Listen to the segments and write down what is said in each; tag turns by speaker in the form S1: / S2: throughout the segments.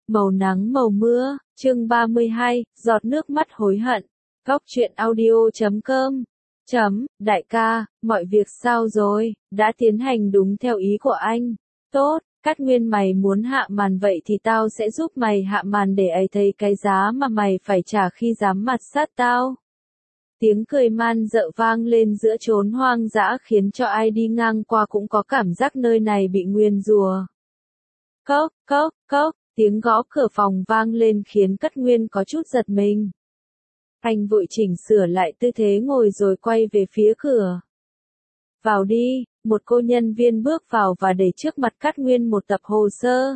S1: Màu nắng màu mưa, chương 32, giọt nước mắt hối hận. Góc truyện audio.com. Đại ca, mọi việc sao rồi, đã tiến hành đúng theo ý của anh. Tốt, Cát Nguyên mày muốn hạ màn vậy thì tao sẽ giúp mày hạ màn để ấy thấy cái giá mà mày phải trả khi dám mặt sát tao. Tiếng cười man dợ vang lên giữa chốn hoang dã khiến cho ai đi ngang qua cũng có cảm giác nơi này bị nguyền rủa. Cốc, cốc, cốc, tiếng gõ cửa phòng vang lên khiến Cát Nguyên có chút giật mình. Anh vội chỉnh sửa lại tư thế ngồi rồi quay về phía cửa. Vào đi, một cô nhân viên bước vào và để trước mặt Cát Nguyên một tập hồ sơ.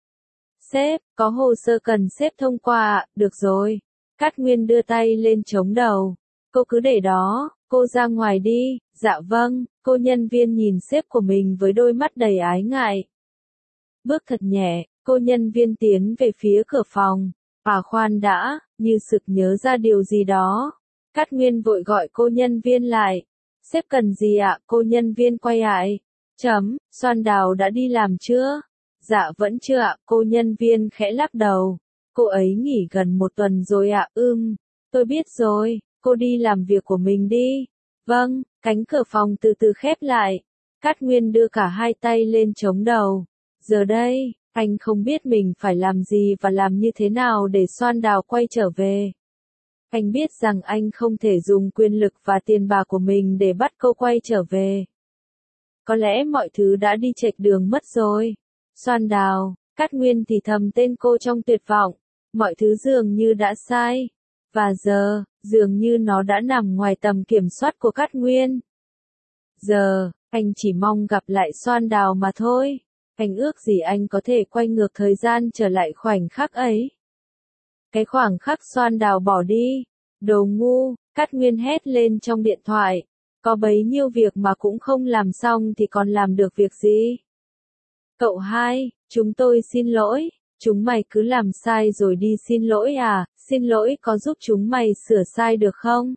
S1: Sếp, có hồ sơ cần sếp thông qua ạ, được rồi. Cát Nguyên đưa tay lên chống đầu. Cô cứ để đó, cô ra ngoài đi. Dạ vâng, cô nhân viên nhìn sếp của mình với đôi mắt đầy ái ngại. Bước thật nhẹ, cô nhân viên tiến về phía cửa phòng. Khoan đã, như sực nhớ ra điều gì đó. Cát Nguyên vội gọi cô nhân viên lại. Sếp cần gì ạ? Cô nhân viên quay lại. Soan Đào đã đi làm chưa? Dạ vẫn chưa ạ, cô nhân viên khẽ lắc đầu. Cô ấy nghỉ gần 1 tuần rồi ạ. Tôi biết rồi, cô đi làm việc của mình đi. Vâng, cánh cửa phòng từ từ khép lại. Cát Nguyên đưa cả hai tay lên chống đầu. Giờ đây, anh không biết mình phải làm gì và làm như thế nào để Soan Đào quay trở về. Anh biết rằng anh không thể dùng quyền lực và tiền bạc của mình để bắt cô quay trở về. Có lẽ mọi thứ đã đi chệch đường mất rồi. Soan Đào, Cát Nguyên thì thầm tên cô trong tuyệt vọng. Mọi thứ dường như đã sai. Và giờ, dường như nó đã nằm ngoài tầm kiểm soát của Cát Nguyên. Giờ, anh chỉ mong gặp lại Soan Đào mà thôi. Anh ước gì anh có thể quay ngược thời gian trở lại khoảnh khắc ấy. Cái khoảng khắc Soan Đào bỏ đi. Đồ ngu, Cát Nguyên hét lên trong điện thoại. Có bấy nhiêu việc mà cũng không làm xong thì còn làm được việc gì? Cậu hai, chúng tôi xin lỗi. Chúng mày cứ làm sai rồi đi xin lỗi à? Xin lỗi có giúp chúng mày sửa sai được không?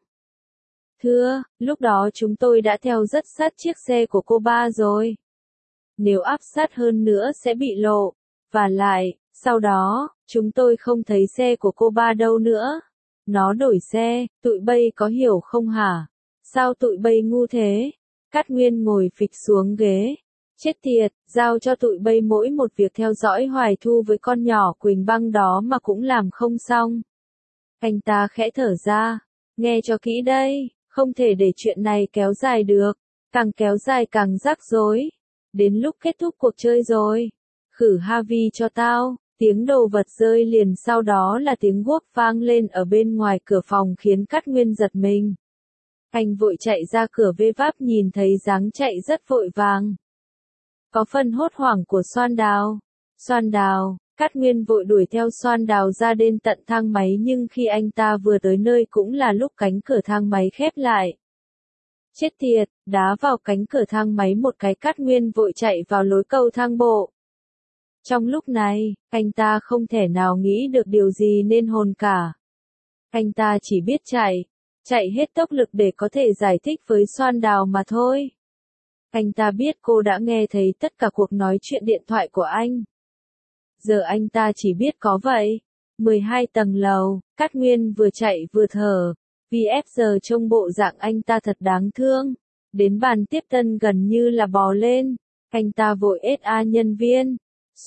S1: Thưa, lúc đó chúng tôi đã theo rất sát chiếc xe của cô ba rồi. Nếu áp sát hơn nữa sẽ bị lộ. Và lại, sau đó, chúng tôi không thấy xe của cô ba đâu nữa. Nó đổi xe, tụi bay có hiểu không hả? Sao tụi bay ngu thế? Cát Nguyên ngồi phịch xuống ghế. Chết tiệt, giao cho tụi bay mỗi một việc theo dõi Hoài Thu với con nhỏ Quỳnh Băng đó mà cũng làm không xong. Anh ta khẽ thở ra. Nghe cho kỹ đây, không thể để chuyện này kéo dài được. Càng kéo dài càng rắc rối. Đến lúc kết thúc cuộc chơi rồi. Khử Harvey cho tao. Tiếng đồ vật rơi liền sau đó là tiếng guốc vang lên ở bên ngoài cửa phòng khiến Cát Nguyên giật mình. Anh vội chạy ra cửa vê váp nhìn thấy dáng chạy rất vội vàng. Có phần hốt hoảng của Soan Đào. Soan Đào, Cát Nguyên vội đuổi theo Soan Đào ra đến tận thang máy nhưng khi anh ta vừa tới nơi cũng là lúc cánh cửa thang máy khép lại. Chết tiệt, đá vào cánh cửa thang máy một cái Cát Nguyên vội chạy vào lối cầu thang bộ. Trong lúc này, anh ta không thể nào nghĩ được điều gì nên hồn cả. Anh ta chỉ biết chạy hết tốc lực để có thể giải thích với Soan Đào mà thôi. Anh ta biết cô đã nghe thấy tất cả cuộc nói chuyện điện thoại của anh. Giờ anh ta chỉ biết có vậy. 12 tầng lầu, Cát Nguyên vừa chạy vừa thở. VF giờ trông bộ dạng anh ta thật đáng thương. Đến bàn tiếp tân gần như là bò lên. Anh ta vội SA nhân viên.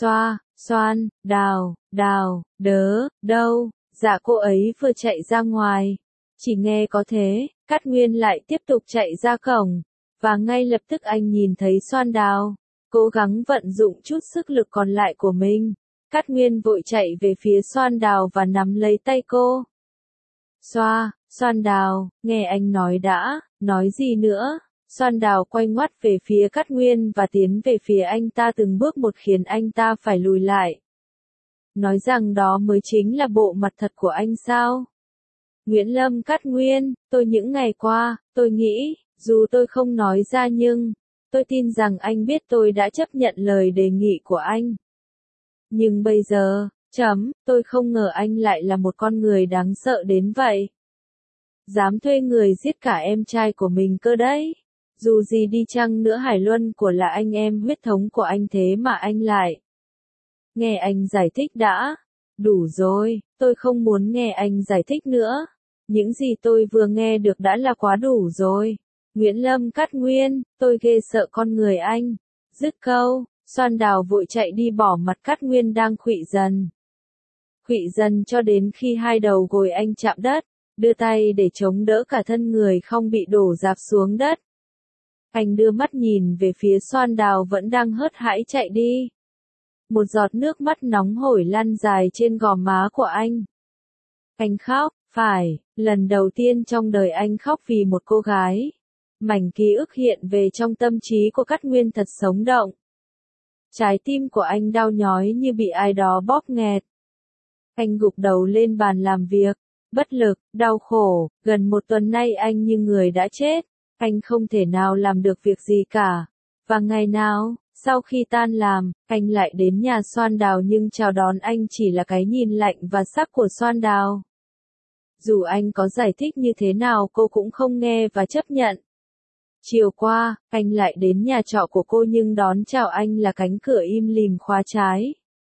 S1: Soan, Đào, đâu, dạ cô ấy vừa chạy ra ngoài. Chỉ nghe có thế, Cát Nguyên lại tiếp tục chạy ra cổng. Và ngay lập tức anh nhìn thấy Soan Đào. Cố gắng vận dụng chút sức lực còn lại của mình. Cát Nguyên vội chạy về phía Soan Đào và nắm lấy tay cô. Soan Đào, nghe anh nói đã, nói gì nữa? Soan Đào quay ngoắt về phía Cát Nguyên và tiến về phía anh ta từng bước một khiến anh ta phải lùi lại. Nói rằng đó mới chính là bộ mặt thật của anh sao? Nguyễn Lâm Cát Nguyên, tôi những ngày qua, tôi nghĩ, dù tôi không nói ra nhưng, tôi tin rằng anh biết tôi đã chấp nhận lời đề nghị của anh. Nhưng bây giờ, tôi không ngờ anh lại là một con người đáng sợ đến vậy. Dám thuê người giết cả em trai của mình cơ đấy. Dù gì đi chăng nữa Hải Luân của là anh em huyết thống của anh thế mà anh lại. Nghe anh giải thích đã. Đủ rồi, tôi không muốn nghe anh giải thích nữa. Những gì tôi vừa nghe được đã là quá đủ rồi. Nguyễn Lâm cắt ngang, tôi ghê sợ con người anh. Dứt câu, Soan Đào vội chạy đi bỏ mặt Cát Nguyên đang khuỵu dần. Khuỵu dần cho đến khi hai đầu gối anh chạm đất, đưa tay để chống đỡ cả thân người không bị đổ rạp xuống đất. Anh đưa mắt nhìn về phía Soan Đào vẫn đang hớt hải chạy đi. Một giọt nước mắt nóng hổi lăn dài trên gò má của anh. Anh khóc, phải, lần đầu tiên trong đời anh khóc vì một cô gái. Mảnh ký ức hiện về trong tâm trí của Cát Nguyên thật sống động. Trái tim của anh đau nhói như bị ai đó bóp nghẹt. Anh gục đầu lên bàn làm việc, bất lực, đau khổ, gần một tuần nay anh như người đã chết. Anh không thể nào làm được việc gì cả. Và ngày nào, sau khi tan làm, anh lại đến nhà Soan Đào nhưng chào đón anh chỉ là cái nhìn lạnh và sắc của Soan Đào. Dù anh có giải thích như thế nào cô cũng không nghe và chấp nhận. Chiều qua, anh lại đến nhà trọ của cô nhưng đón chào anh là cánh cửa im lìm khóa trái.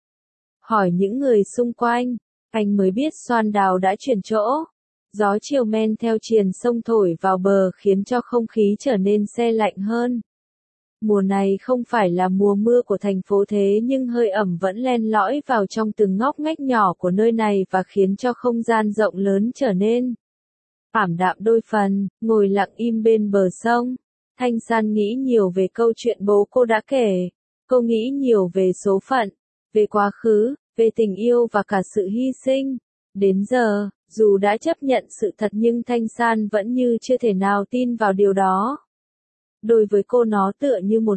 S1: Hỏi những người xung quanh, anh mới biết Soan Đào đã chuyển chỗ. Gió chiều men theo triền sông thổi vào bờ khiến cho không khí trở nên se lạnh hơn. Mùa này không phải là mùa mưa của thành phố thế nhưng hơi ẩm vẫn len lỏi vào trong từng ngóc ngách nhỏ của nơi này và khiến cho không gian rộng lớn trở nên ảm đạm đôi phần. Ngồi lặng im bên bờ sông, Thanh San nghĩ nhiều về câu chuyện bố cô đã kể. Cô nghĩ nhiều về số phận, về quá khứ, về tình yêu và cả sự hy sinh. Đến giờ, dù đã chấp nhận sự thật nhưng Thanh San vẫn như chưa thể nào tin vào điều đó. Đối với cô nó tựa như một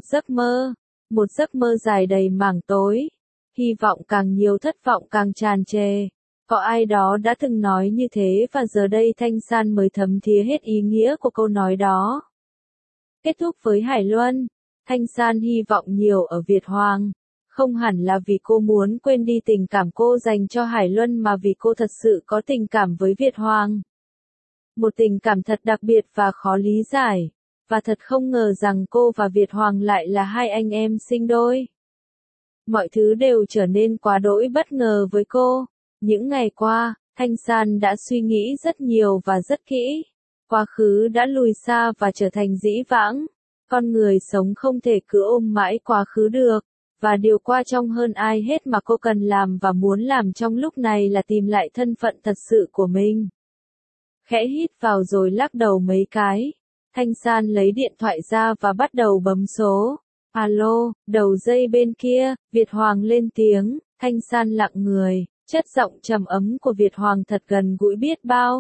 S1: giấc mơ dài đầy mảng tối. Hy vọng càng nhiều, thất vọng càng tràn trề. Có ai đó đã từng nói như thế và giờ đây Thanh San mới thấm thía hết ý nghĩa của câu nói đó. Kết thúc với Hải Luân, Thanh San hy vọng nhiều ở Việt Hoàng. Không hẳn là vì cô muốn quên đi tình cảm cô dành cho Hải Luân mà vì cô thật sự có tình cảm với Việt Hoàng. Một tình cảm thật đặc biệt và khó lý giải. Và thật không ngờ rằng cô và Việt Hoàng lại là hai anh em sinh đôi. Mọi thứ đều trở nên quá đỗi bất ngờ với cô. Những ngày qua, Thanh San đã suy nghĩ rất nhiều và rất kỹ. Quá khứ đã lùi xa và trở thành dĩ vãng. Con người sống không thể cứ ôm mãi quá khứ được. Và điều quan trọng hơn ai hết mà cô cần làm và muốn làm trong lúc này là tìm lại thân phận thật sự của mình. Khẽ hít vào rồi lắc đầu mấy cái. Thanh San lấy điện thoại ra và bắt đầu bấm số. Alo, đầu dây bên kia, Việt Hoàng lên tiếng. Thanh San lặng người, chất giọng trầm ấm của Việt Hoàng thật gần gũi biết bao.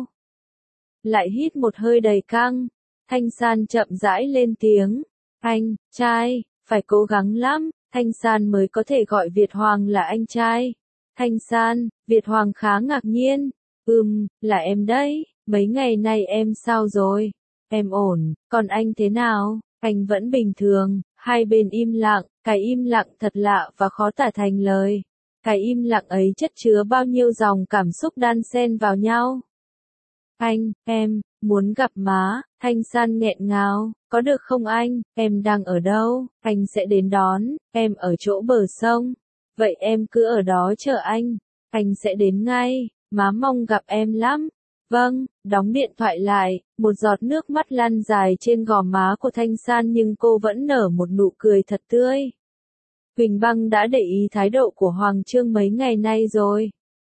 S1: Lại hít một hơi đầy căng. Thanh San chậm rãi lên tiếng. Anh, trai, phải cố gắng lắm. Thanh San mới có thể gọi Việt Hoàng là anh trai. Thanh San, Việt Hoàng khá ngạc nhiên. Là em đấy, mấy ngày nay em sao rồi? Em ổn, còn anh thế nào? Anh vẫn bình thường. Hai bên im lặng, cái im lặng thật lạ và khó tả thành lời. Cái im lặng ấy chất chứa bao nhiêu dòng cảm xúc đan xen vào nhau. Anh, em, muốn gặp má. Thanh San nghẹn ngào. Có được không anh? Em đang ở đâu? Anh sẽ đến đón. Em ở chỗ bờ sông. Vậy em cứ ở đó chờ anh. Anh sẽ đến ngay. Má mong gặp em lắm. Vâng, đóng điện thoại lại. Một giọt nước mắt lăn dài trên gò má của Thanh San nhưng cô vẫn nở một nụ cười thật tươi. Huỳnh Băng đã để ý thái độ của Hoàng Chương mấy ngày nay rồi.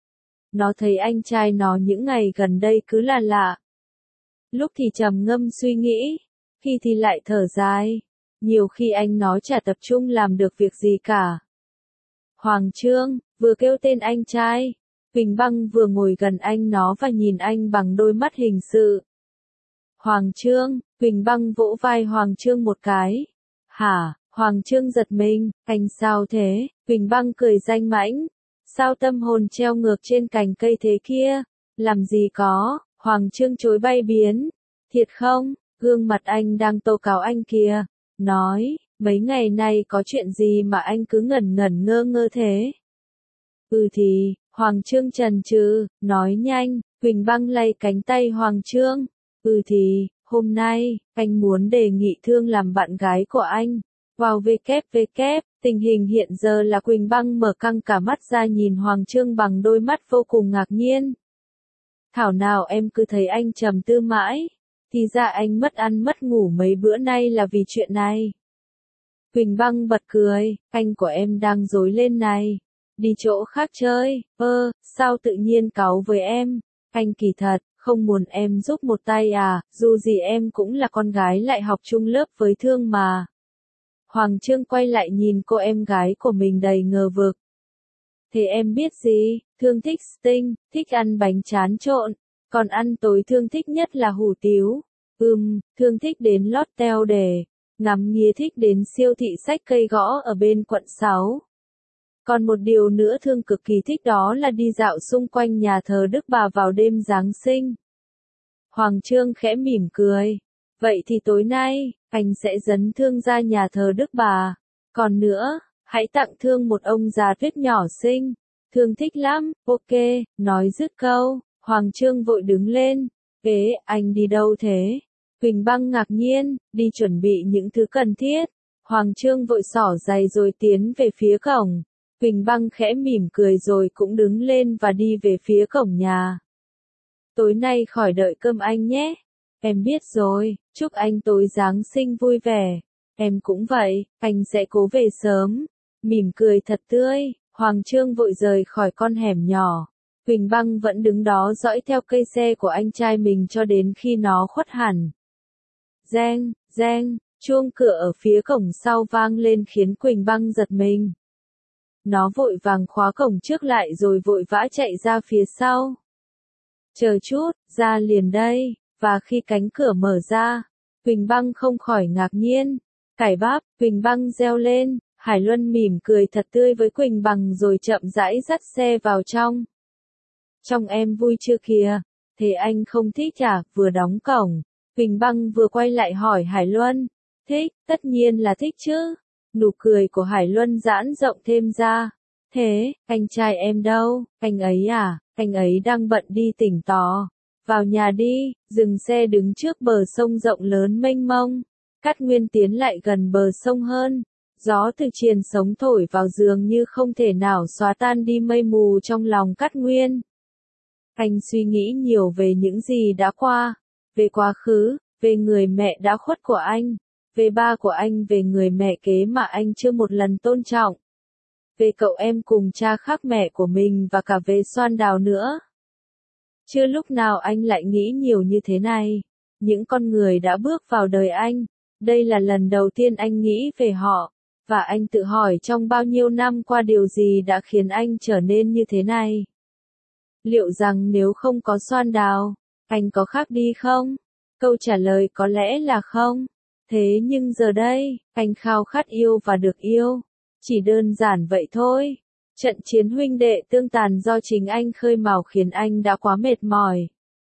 S1: Nó thấy anh trai nó những ngày gần đây cứ là lạ. Lúc thì trầm ngâm suy nghĩ, khi thì lại thở dài. Nhiều khi anh nó chả tập trung làm được việc gì cả. Hoàng Chương, vừa kêu tên anh trai. Huỳnh Băng vừa ngồi gần anh nó và nhìn anh bằng đôi mắt hình sự. Hoàng Chương, Huỳnh Băng vỗ vai Hoàng Chương một cái. Hả, Hoàng Chương giật mình, anh sao thế? Huỳnh Băng cười danh mãnh. Sao tâm hồn treo ngược trên cành cây thế kia? Làm gì có, Hoàng Chương chối bay biến. Thiệt không, gương mặt anh đang tố cáo anh kìa. Nói, mấy ngày nay có chuyện gì mà anh cứ ngẩn ngẩn ngơ ngơ thế? Thì, Hoàng Chương chần chừ, nói nhanh. Huỳnh Băng lay cánh tay Hoàng Chương. Thì, hôm nay, anh muốn đề nghị Thương làm bạn gái của anh. Vào WWW Tình hình hiện giờ là Quỳnh Băng mở căng cả mắt ra nhìn Hoàng Chương bằng đôi mắt vô cùng ngạc nhiên. Thảo nào em cứ thấy anh trầm tư mãi, thì ra anh mất ăn mất ngủ mấy bữa nay là vì chuyện này. Quỳnh Băng bật cười, anh của em đang rối lên này, đi chỗ khác chơi, sao tự nhiên cáu với em, anh kỳ thật, không muốn em giúp một tay à, dù gì em cũng là con gái lại học chung lớp với Thương mà. Hoàng Chương quay lại nhìn cô em gái của mình đầy ngờ vực. Thế em biết gì, Thương thích Sting, thích ăn bánh tráng trộn, còn ăn tối Thương thích nhất là hủ tiếu. Thương thích đến lót teo để ngắm nghía, thích đến siêu thị xách cây gõ ở bên quận 6. Còn một điều nữa Thương cực kỳ thích đó là đi dạo xung quanh nhà thờ Đức Bà vào đêm Giáng sinh. Hoàng Chương khẽ mỉm cười. Vậy thì tối nay, anh sẽ dẫn Thương ra nhà thờ Đức Bà. Còn nữa, hãy tặng Thương một ông già tuyết nhỏ xinh. Thương thích lắm, ok, nói dứt câu, Hoàng Chương vội đứng lên. Anh đi đâu thế? Quỳnh Băng ngạc nhiên, đi chuẩn bị những thứ cần thiết. Hoàng Chương vội xỏ giày rồi tiến về phía cổng. Quỳnh Băng khẽ mỉm cười rồi cũng đứng lên và đi về phía cổng nhà. Tối nay khỏi đợi cơm anh nhé. Em biết rồi, chúc anh tối Giáng sinh vui vẻ. Em cũng vậy, anh sẽ cố về sớm. Mỉm cười thật tươi, Hoàng Chương vội rời khỏi con hẻm nhỏ. Quỳnh Băng vẫn đứng đó dõi theo cây xe của anh trai mình cho đến khi nó khuất hẳn. Reng, reng, chuông cửa ở phía cổng sau vang lên khiến Quỳnh Băng giật mình. Nó vội vàng khóa cổng trước lại rồi vội vã chạy ra phía sau. Chờ chút, ra liền đây, và khi cánh cửa mở ra, Quỳnh Băng không khỏi ngạc nhiên. Cải bắp, Quỳnh Băng reo lên, Hải Luân mỉm cười thật tươi với Quỳnh Băng rồi chậm rãi dắt xe vào trong. Trong em vui chưa kìa, thế anh không thích à, vừa đóng cổng. Quỳnh Băng vừa quay lại hỏi Hải Luân. Thích, tất nhiên là thích chứ. Nụ cười của Hải Luân giãn rộng thêm ra. Thế, anh trai em đâu, anh ấy à, anh ấy đang bận đi tỉnh tò. Vào nhà đi, dừng xe đứng trước bờ sông rộng lớn mênh mông. Cát Nguyên tiến lại gần bờ sông hơn. Gió từ triền sống thổi vào dường như không thể nào xóa tan đi mây mù trong lòng Cát Nguyên. Anh suy nghĩ nhiều về những gì đã qua. Về quá khứ, về người mẹ đã khuất của anh. Về ba của anh, về người mẹ kế mà anh chưa một lần tôn trọng. Về cậu em cùng cha khác mẹ của mình và cả về Xoan Đào nữa. Chưa lúc nào anh lại nghĩ nhiều như thế này. Những con người đã bước vào đời anh. Đây là lần đầu tiên anh nghĩ về họ. Và anh tự hỏi trong bao nhiêu năm qua điều gì đã khiến anh trở nên như thế này. Liệu rằng nếu không có Xoan Đào, anh có khác đi không? Câu trả lời có lẽ là không. Thế nhưng giờ đây, anh khao khát yêu và được yêu. Chỉ đơn giản vậy thôi. Trận chiến huynh đệ tương tàn do chính anh khơi mào khiến anh đã quá mệt mỏi.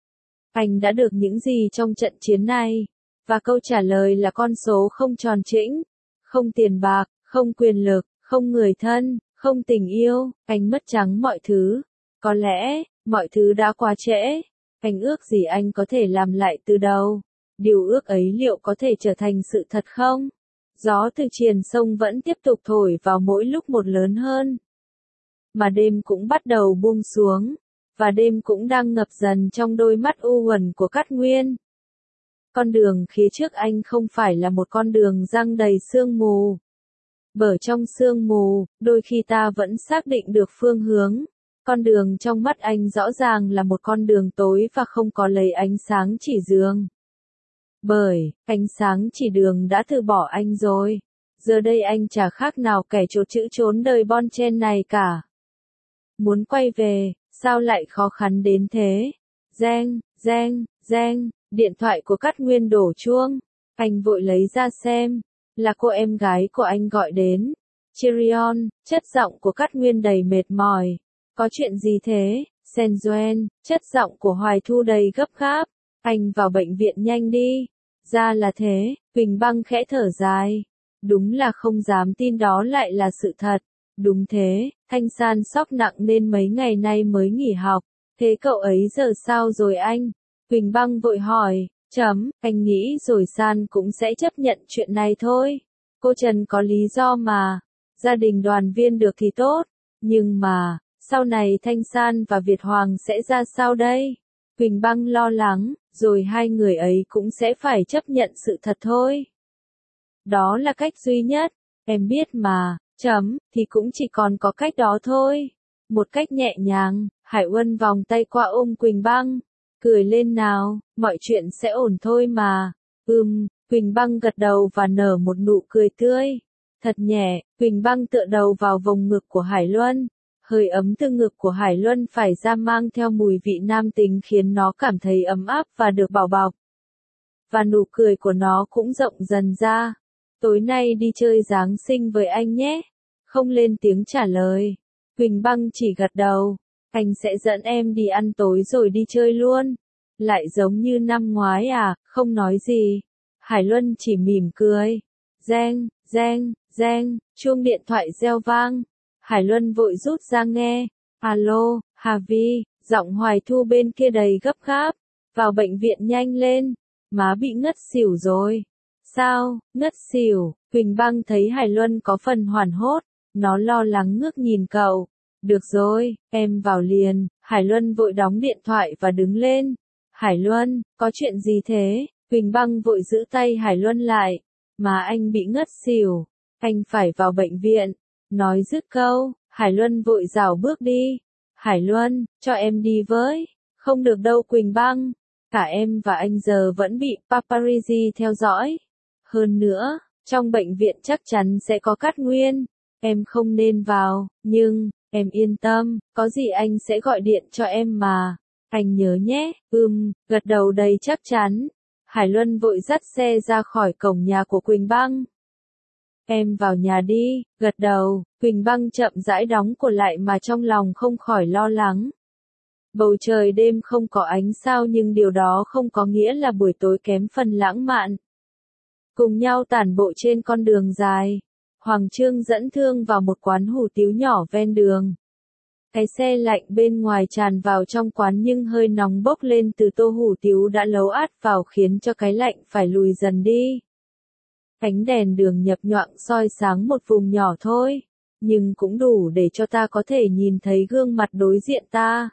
S1: Anh đã được những gì trong trận chiến này? Và câu trả lời là con số không tròn trĩnh. Không tiền bạc, không quyền lực, không người thân, không tình yêu. Anh mất trắng mọi thứ. Có lẽ, mọi thứ đã quá trễ. Anh ước gì anh có thể làm lại từ đầu. Điều ước ấy liệu có thể trở thành sự thật không? Gió từ triền sông vẫn tiếp tục thổi vào mỗi lúc một lớn hơn. Mà đêm cũng bắt đầu buông xuống. Và đêm cũng đang ngập dần trong đôi mắt u uẩn của Cát Nguyên. Con đường phía trước anh không phải là một con đường giăng đầy sương mù. Bởi trong sương mù, đôi khi ta vẫn xác định được phương hướng. Con đường trong mắt anh rõ ràng là một con đường tối và không có lấy ánh sáng chỉ đường. Bởi, ánh sáng chỉ đường đã từ bỏ anh rồi. Giờ đây anh chả khác nào kẻ trốn chữ trốn đời bon chen này cả. Muốn quay về, sao lại khó khăn đến thế? Reng, reng, reng, điện thoại của Cát Nguyên đổ chuông. Anh vội lấy ra xem. Là cô em gái của anh gọi đến. Chirion, chất giọng của Cát Nguyên đầy mệt mỏi. Có chuyện gì thế? Senjoen, chất giọng của Hoài Thu đầy gấp gáp. Anh vào bệnh viện nhanh đi. Ra là thế, Quỳnh Băng khẽ thở dài. Đúng là không dám tin đó lại là sự thật. Đúng thế, Thanh San sốc nặng nên mấy ngày nay mới nghỉ học. Thế cậu ấy giờ sao rồi anh? Quỳnh Băng vội hỏi. Anh nghĩ rồi San cũng sẽ chấp nhận chuyện này thôi. Cô Trần có lý do mà. gia đình đoàn viên được thì tốt, nhưng mà, sau này Thanh San và Việt Hoàng sẽ ra sao đây? Quỳnh Băng lo lắng, rồi hai người ấy cũng sẽ phải chấp nhận sự thật thôi. Đó là cách duy nhất, em biết mà, thì cũng chỉ còn có cách đó thôi. Một cách nhẹ nhàng, Hải Uân vòng tay qua ôm Quỳnh Băng, cười lên nào, mọi chuyện sẽ ổn thôi mà. Quỳnh Băng gật đầu và nở một nụ cười tươi. Thật nhẹ, Quỳnh Băng tựa đầu vào vòng ngực của Hải Luân. Hơi ấm từ ngực của Hải Luân phải ra mang theo mùi vị nam tính khiến nó cảm thấy ấm áp và được bảo bọc. Và nụ cười của nó cũng rộng dần ra. Tối nay đi chơi Giáng sinh với anh nhé. Không lên tiếng trả lời. Quỳnh Băng chỉ gật đầu. Anh sẽ dẫn em đi ăn tối rồi đi chơi luôn. Lại giống như năm ngoái à, không nói gì. Hải Luân chỉ mỉm cười. Reng, reng, reng, chuông điện thoại reo vang. Hải Luân vội rút ra nghe. Alo, Hà Vi, giọng Hoài Thu bên kia đầy gấp gáp. Vào bệnh viện nhanh lên. Má bị ngất xỉu rồi. Sao, ngất xỉu? Quỳnh Băng thấy Hải Luân có phần hoảng hốt. Nó lo lắng ngước nhìn cậu. Được rồi, em vào liền. Hải Luân vội đóng điện thoại và đứng lên. Hải Luân, có chuyện gì thế? Quỳnh Băng vội giữ tay Hải Luân lại. Mà anh bị ngất xỉu. Anh phải vào bệnh viện. Nói dứt câu, Hải Luân vội rảo bước đi. Hải Luân, cho em đi với. Không được đâu Quỳnh Băng. Cả em và anh giờ vẫn bị paparazzi theo dõi. Hơn nữa, trong bệnh viện chắc chắn sẽ có Cát Nguyên. Em không nên vào, nhưng, em yên tâm, có gì anh sẽ gọi điện cho em mà. Anh nhớ nhé, gật đầu đầy chắc chắn. Hải Luân vội dắt xe ra khỏi cổng nhà của Quỳnh Băng. Em vào nhà đi, gật đầu, Quỳnh Băng chậm rãi đóng cửa lại mà trong lòng không khỏi lo lắng. Bầu trời đêm không có ánh sao nhưng điều đó không có nghĩa là buổi tối kém phần lãng mạn. Cùng nhau tản bộ trên con đường dài, Hoàng Chương dẫn Thương vào một quán hủ tiếu nhỏ ven đường. Cái xe lạnh bên ngoài tràn vào trong quán nhưng hơi nóng bốc lên từ tô hủ tiếu đã nấu át vào khiến cho cái lạnh phải lùi dần đi. Ánh đèn đường nhập nhoạng soi sáng một vùng nhỏ thôi, nhưng cũng đủ để cho ta có thể nhìn thấy gương mặt đối diện ta.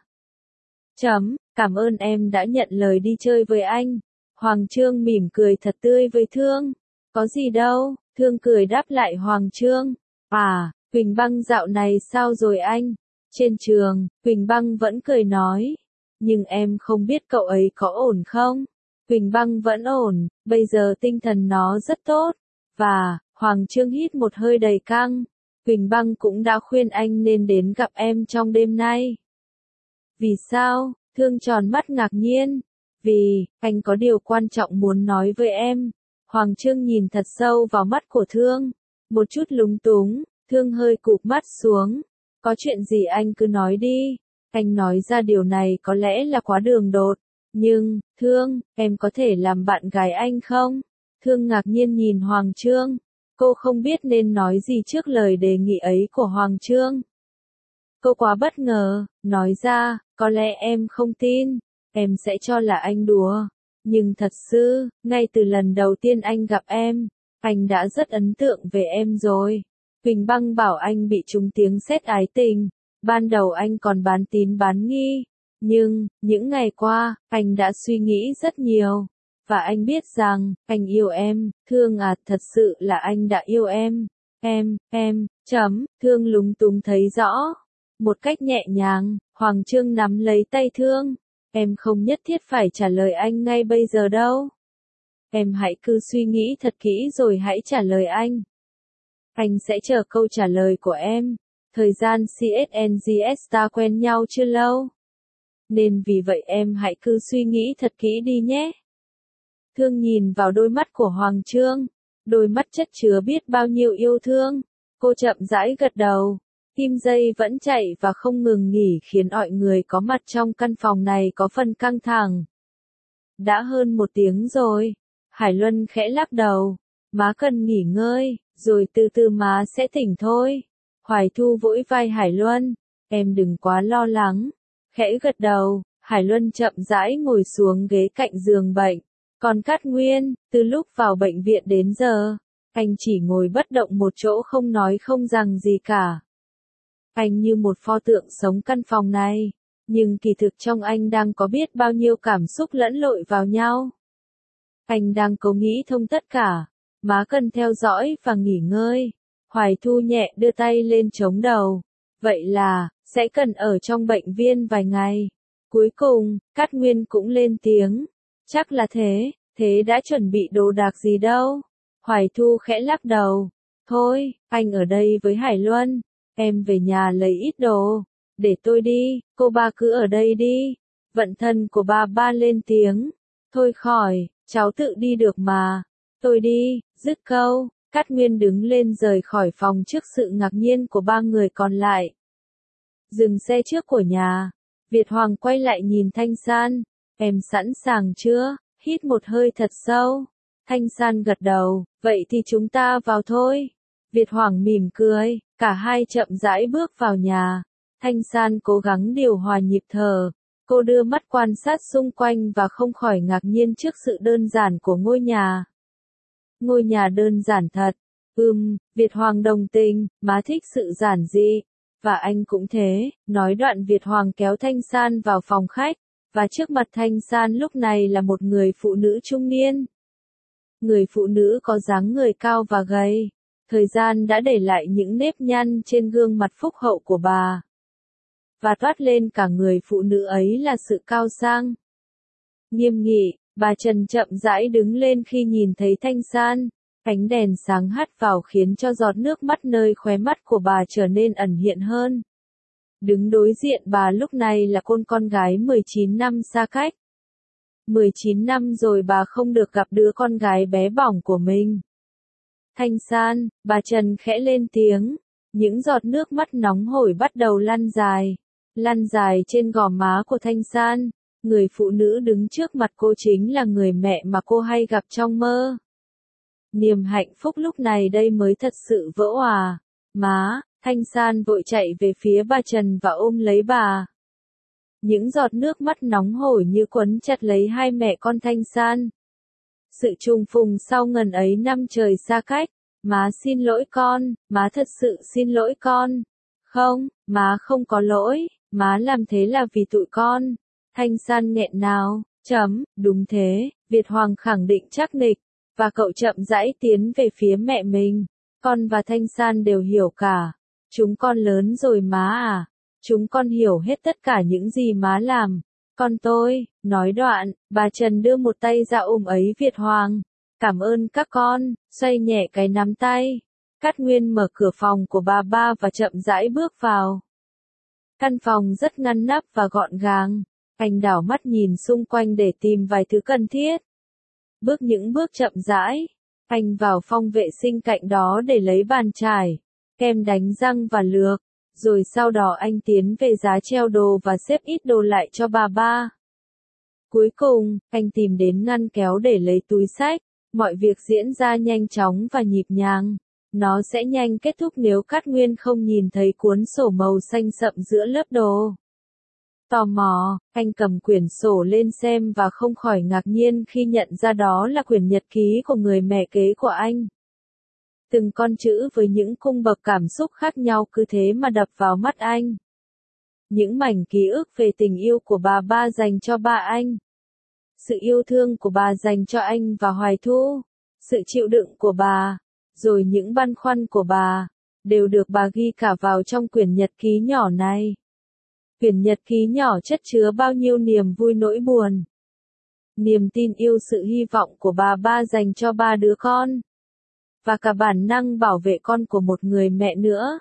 S1: Cảm ơn em đã nhận lời đi chơi với anh. Hoàng Chương mỉm cười thật tươi với Thương. Có gì đâu, Thương cười đáp lại Hoàng Chương. À, Quỳnh Băng dạo này sao rồi anh? Trên trường, Quỳnh Băng vẫn cười nói. Nhưng em không biết cậu ấy có ổn không? Quỳnh Băng vẫn ổn, bây giờ tinh thần nó rất tốt. Và, Hoàng Chương hít một hơi đầy căng. Quỳnh Băng cũng đã khuyên anh nên đến gặp em trong đêm nay. Vì sao? Thương tròn mắt ngạc nhiên. Vì, anh có điều quan trọng muốn nói với em. Hoàng Chương nhìn thật sâu vào mắt của Thương. Một chút lúng túng, Thương hơi cụp mắt xuống. Có chuyện gì anh cứ nói đi. Anh nói ra điều này có lẽ là quá đường đột. Nhưng, Thương, em có thể làm bạn gái anh không? Thương ngạc nhiên nhìn Hoàng Chương. Cô không biết nên nói gì trước lời đề nghị ấy của Hoàng Chương. Cô quá bất ngờ, nói ra, có lẽ em không tin. Em sẽ cho là anh đùa. Nhưng thật sự, ngay từ lần đầu tiên anh gặp em, anh đã rất ấn tượng về em rồi. Quỳnh Băng bảo anh bị trúng tiếng sét ái tình. Ban đầu anh còn bán tín bán nghi. Nhưng, những ngày qua, anh đã suy nghĩ rất nhiều. Và anh biết rằng, anh yêu em, Thương à, thật sự là anh đã yêu em. Thương lúng túng thấy rõ. Một cách nhẹ nhàng, Hoàng Chương nắm lấy tay Thương. Em không nhất thiết phải trả lời anh ngay bây giờ đâu. Em hãy cứ suy nghĩ thật kỹ rồi hãy trả lời anh. Anh sẽ chờ câu trả lời của em. Thời gian CSNGS ta quen nhau chưa lâu. Nên vì vậy em hãy cứ suy nghĩ thật kỹ đi nhé. Thương nhìn vào đôi mắt của Hoàng Chương. Đôi mắt chất chứa biết bao nhiêu yêu thương. Cô chậm rãi gật đầu. Kim dây vẫn chạy và không ngừng nghỉ khiến mọi người có mặt trong căn phòng này có phần căng thẳng. Đã hơn 1 tiếng rồi. Hải Luân khẽ lắc đầu. Má cần nghỉ ngơi, rồi từ từ má sẽ tỉnh thôi. Hoài Thu vỗ vai Hải Luân. Em đừng quá lo lắng. Khẽ gật đầu, Hải Luân chậm rãi ngồi xuống ghế cạnh giường bệnh. Còn Cát Nguyên, từ lúc vào bệnh viện đến giờ, Anh chỉ ngồi bất động một chỗ không nói không rằng gì cả. Anh như một pho tượng sống căn phòng này, nhưng kỳ thực trong anh đang có biết bao nhiêu cảm xúc lẫn lội vào nhau. Anh đang cố nghĩ thông tất cả, má cần theo dõi và nghỉ ngơi. Hoài Thu nhẹ đưa tay lên chống đầu. Vậy là, sẽ cần ở trong bệnh viện vài ngày. Cuối cùng, Cát Nguyên cũng lên tiếng. Chắc là thế, thế đã chuẩn bị đồ đạc gì đâu? Hoài Thu khẽ lắc đầu. Thôi, anh ở đây với Hải Luân. Em về nhà lấy ít đồ. Để tôi đi, cô ba cứ ở đây đi. Vận thân của ba lên tiếng. Thôi khỏi, cháu tự đi được mà. Tôi đi, dứt câu. Cát Nguyên đứng lên rời khỏi phòng trước sự ngạc nhiên của ba người còn lại. Dừng xe trước của nhà. Việt Hoàng quay lại nhìn Thanh San. Em sẵn sàng chưa? Hít một hơi thật sâu. Thanh San gật đầu. Vậy thì chúng ta vào thôi. Việt Hoàng mỉm cười. Cả hai chậm rãi bước vào nhà. Thanh San cố gắng điều hòa nhịp thở. Cô đưa mắt quan sát xung quanh và không khỏi ngạc nhiên trước sự đơn giản của ngôi nhà. Ngôi nhà đơn giản thật. Việt Hoàng đồng tình, má thích sự giản dị. Và anh cũng thế, nói đoạn Việt Hoàng kéo Thanh San vào phòng khách. Và trước mặt Thanh San lúc này là một người phụ nữ trung niên. Người phụ nữ có dáng người cao và gầy. Thời gian đã để lại những nếp nhăn trên gương mặt phúc hậu của bà. Và toát lên cả người phụ nữ ấy là sự cao sang. Nghiêm nghị, bà Trần chậm rãi đứng lên khi nhìn thấy Thanh San. Ánh đèn sáng hắt vào khiến cho giọt nước mắt nơi khóe mắt của bà trở nên ẩn hiện hơn. Đứng đối diện bà lúc này là con gái 19 năm xa cách. 19 năm rồi bà không được gặp đứa con gái bé bỏng của mình. Thanh San, bà Trần khẽ lên tiếng. Những giọt nước mắt nóng hổi bắt đầu lăn dài trên gò má của Thanh San. Người phụ nữ đứng trước mặt cô chính là người mẹ mà cô hay gặp trong mơ. Niềm hạnh phúc lúc này đây mới thật sự vỡ òa. Má, Thanh San vội chạy về phía bà Trần và ôm lấy bà. Những giọt nước mắt nóng hổi như quấn chặt lấy hai mẹ con Thanh San. Sự trùng phùng sau ngần ấy năm trời xa cách. Má xin lỗi con, má thật sự xin lỗi con. Không, má không có lỗi, má làm thế là vì tụi con. Thanh San nghẹn ngào, đúng thế, Việt Hoàng khẳng định chắc nịch. Và cậu chậm rãi tiến về phía mẹ mình. Con và Thanh San đều hiểu cả. Chúng con lớn rồi má à. Chúng con hiểu hết tất cả những gì má làm. Con tôi, nói đoạn, bà Trần đưa một tay ra ôm ấy Việt Hoàng. Cảm ơn các con, xoay nhẹ cái nắm tay. Cát Nguyên mở cửa phòng của bà ba và chậm rãi bước vào. Căn phòng rất ngăn nắp và gọn gàng. Anh đảo mắt nhìn xung quanh để tìm vài thứ cần thiết. Những bước chậm rãi, anh vào phòng vệ sinh cạnh đó để lấy bàn chải, kem đánh răng và lược, rồi sau đó anh tiến về giá treo đồ và xếp ít đồ lại cho bà ba. Cuối cùng, anh tìm đến ngăn kéo để lấy túi xách, mọi việc diễn ra nhanh chóng và nhịp nhàng. Nó sẽ nhanh kết thúc nếu Cát Nguyên không nhìn thấy cuốn sổ màu xanh sậm giữa lớp đồ. Tò mò, anh cầm quyển sổ lên xem và không khỏi ngạc nhiên khi nhận ra đó là quyển nhật ký của người mẹ kế của anh. Từng con chữ với những cung bậc cảm xúc khác nhau cứ thế mà đập vào mắt anh. Những mảnh ký ức về tình yêu của bà ba dành cho ba anh. Sự yêu thương của bà dành cho anh và Hoài Thu. Sự chịu đựng của bà, rồi những băn khoăn của bà, đều được bà ghi cả vào trong quyển nhật ký nhỏ này. Quyển nhật ký nhỏ chất chứa bao nhiêu niềm vui nỗi buồn. Niềm tin yêu sự hy vọng của bà ba dành cho ba đứa con. Và cả bản năng bảo vệ con của một người mẹ nữa.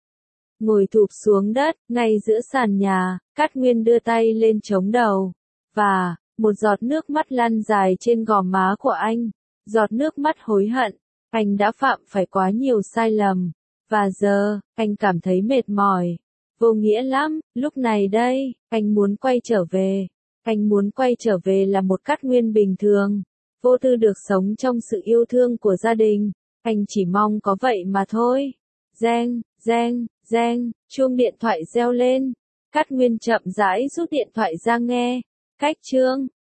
S1: Ngồi thụp xuống đất, ngay giữa sàn nhà, Cát Nguyên đưa tay lên chống đầu. Và, một giọt nước mắt lăn dài trên gò má của anh. Giọt nước mắt hối hận. Anh đã phạm phải quá nhiều sai lầm. Và giờ, anh cảm thấy mệt mỏi. Vô nghĩa lắm, lúc này đây, anh muốn quay trở về. Anh muốn quay trở về là một Cát Nguyên bình thường. Vô tư được sống trong sự yêu thương của gia đình. Anh chỉ mong có vậy mà thôi. Reng, reng, reng, chuông điện thoại reo lên. Cát Nguyên chậm rãi rút điện thoại ra nghe. Cách chương